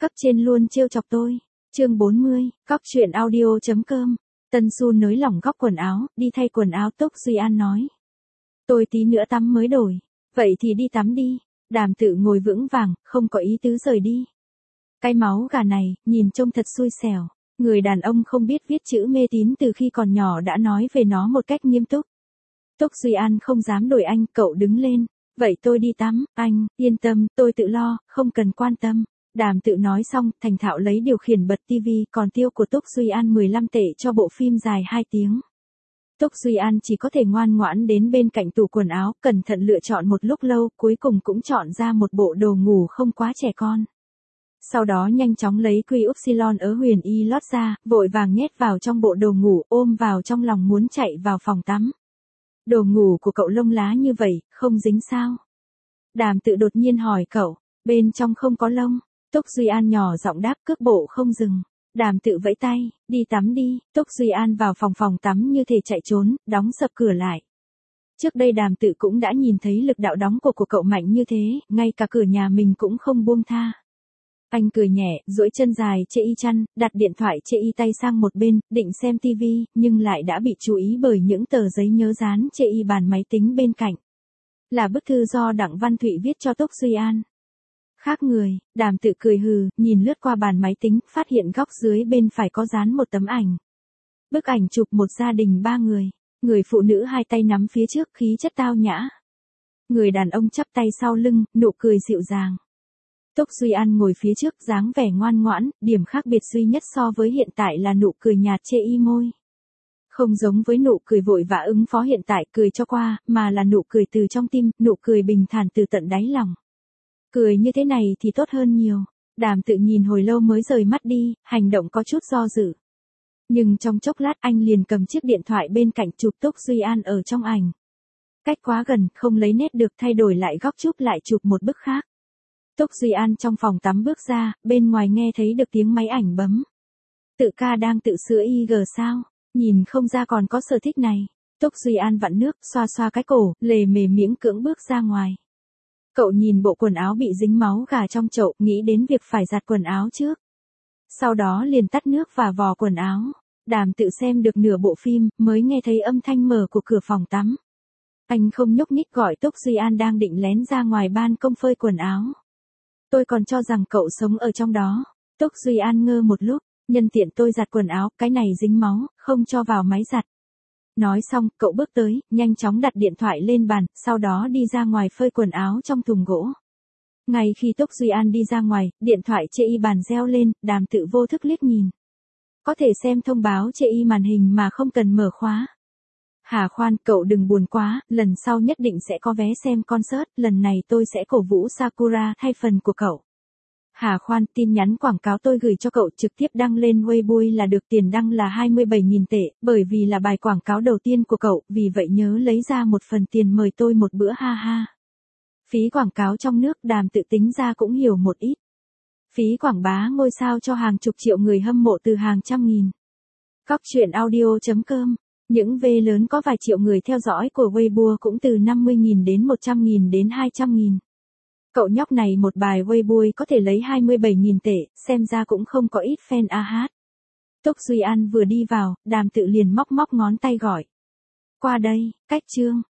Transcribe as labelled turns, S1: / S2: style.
S1: Cấp trên luôn trêu chọc tôi. Chương 40, Cóc truyện audio.com. Tân Su nới lỏng góc quần áo, đi thay quần áo. Túc Duy An nói. Tôi tí nữa tắm mới đổi. Vậy thì đi tắm đi. Đàm Tự ngồi vững vàng, không có ý tứ rời đi. Cái máu gà này, nhìn trông thật xui xẻo. Người đàn ông không biết viết chữ mê tín từ khi còn nhỏ đã nói về nó một cách nghiêm túc. Túc Duy An không dám đổi anh, cậu đứng lên. Vậy tôi đi tắm, anh, yên tâm, tôi tự lo, không cần quan tâm. Đàm Tự nói xong, thành thạo lấy điều khiển bật tivi, còn tiêu của Túc Duy An 15 tệ cho bộ phim dài 2 tiếng. Túc Duy An chỉ có thể ngoan ngoãn đến bên cạnh tủ quần áo, cẩn thận lựa chọn một lúc lâu, cuối cùng cũng chọn ra một bộ đồ ngủ không quá trẻ con. Sau đó nhanh chóng lấy quy upsilon ở huyền y lót ra, vội vàng nhét vào trong bộ đồ ngủ, ôm vào trong lòng muốn chạy vào phòng tắm. Đồ ngủ của cậu lông lá như vậy, không dính sao? Đàm Tự đột nhiên hỏi cậu, bên trong không có lông. Túc Duy An nhỏ giọng đáp, cước bộ không dừng. Đàm Tự vẫy tay, đi tắm đi. Túc Duy An vào phòng tắm như thể chạy trốn, đóng sập cửa lại. Trước đây Đàm Tự cũng đã nhìn thấy lực đạo đóng của cậu mạnh như thế, ngay cả cửa nhà mình cũng không buông tha. Anh cười nhẹ, duỗi chân dài chê y chăn, đặt điện thoại chê y tay sang một bên, định xem tivi, nhưng lại đã bị chú ý bởi những tờ giấy nhớ dán chê y bàn máy tính bên cạnh. Là bức thư do Đặng Văn Thụy viết cho Túc Duy An. Khác người, Đàm Tự cười hừ, nhìn lướt qua bàn máy tính, phát hiện góc dưới bên phải có dán một tấm ảnh. Bức ảnh chụp một gia đình 3 người. Người phụ nữ hai tay nắm phía trước, khí chất tao nhã. Người đàn ông chắp tay sau lưng, nụ cười dịu dàng. Túc Duy An ngồi phía trước, dáng vẻ ngoan ngoãn, điểm khác biệt duy nhất so với hiện tại là nụ cười nhạt chê y môi. Không giống với nụ cười vội vã ứng phó hiện tại cười cho qua, mà là nụ cười từ trong tim, nụ cười bình thản từ tận đáy lòng. Cười như thế này thì tốt hơn nhiều. Đàm Tự nhìn hồi lâu mới rời mắt đi, hành động có chút do dự. Nhưng trong chốc lát anh liền cầm chiếc điện thoại bên cạnh chụp Túc Duy An ở trong ảnh. Cách quá gần, không lấy nét được, thay đổi lại góc chụp lại chụp một bức khác. Túc Duy An trong phòng tắm bước ra, bên ngoài nghe thấy được tiếng máy ảnh bấm. Tự ca đang tự sửa IG sao? Nhìn không ra còn có sở thích này. Túc Duy An vặn nước, xoa xoa cái cổ, lề mề miễn cưỡng bước ra ngoài. Cậu nhìn bộ quần áo bị dính máu gà trong chậu, nghĩ đến việc phải giặt quần áo trước. Sau đó liền tắt nước và vò quần áo. Đàm Tự xem được nửa bộ phim, mới nghe thấy âm thanh mở của cửa phòng tắm. Anh không nhúc nhích gọi Túc Duy An đang định lén ra ngoài ban công phơi quần áo. Tôi còn cho rằng cậu sống ở trong đó. Túc Duy An ngơ một lúc, nhân tiện tôi giặt quần áo, cái này dính máu, không cho vào máy giặt. Nói xong, cậu bước tới, nhanh chóng đặt điện thoại lên bàn, sau đó đi ra ngoài phơi quần áo trong thùng gỗ. Ngay khi Túc Duy An đi ra ngoài, điện thoại chê y bàn reo lên, Đàm Tự vô thức liếc nhìn. Có thể xem thông báo chê y màn hình mà không cần mở khóa. Hà khoan, cậu đừng buồn quá, lần sau nhất định sẽ có vé xem concert, lần này tôi sẽ cổ vũ Sakura thay phần của cậu. Hà khoan, tin nhắn quảng cáo tôi gửi cho cậu trực tiếp đăng lên Weibo là được, tiền đăng là 27.000 tệ, bởi vì là bài quảng cáo đầu tiên của cậu, vì vậy nhớ lấy ra một phần tiền mời tôi một bữa ha ha. Phí quảng cáo trong nước Đàm Tự tính ra cũng hiểu một ít. Phí quảng bá ngôi sao cho hàng chục triệu người hâm mộ từ hàng trăm nghìn. Cóc truyện audio.com. Những V lớn có vài triệu người theo dõi của Weibo cũng từ 50.000 đến 100.000 đến 200.000. Cậu nhóc này một bài Weibo có thể lấy 27.000 tệ, xem ra cũng không có ít fan a hát. Túc Duy An vừa đi vào, Đàm Tự liền móc ngón tay gọi. Qua đây, cách chương.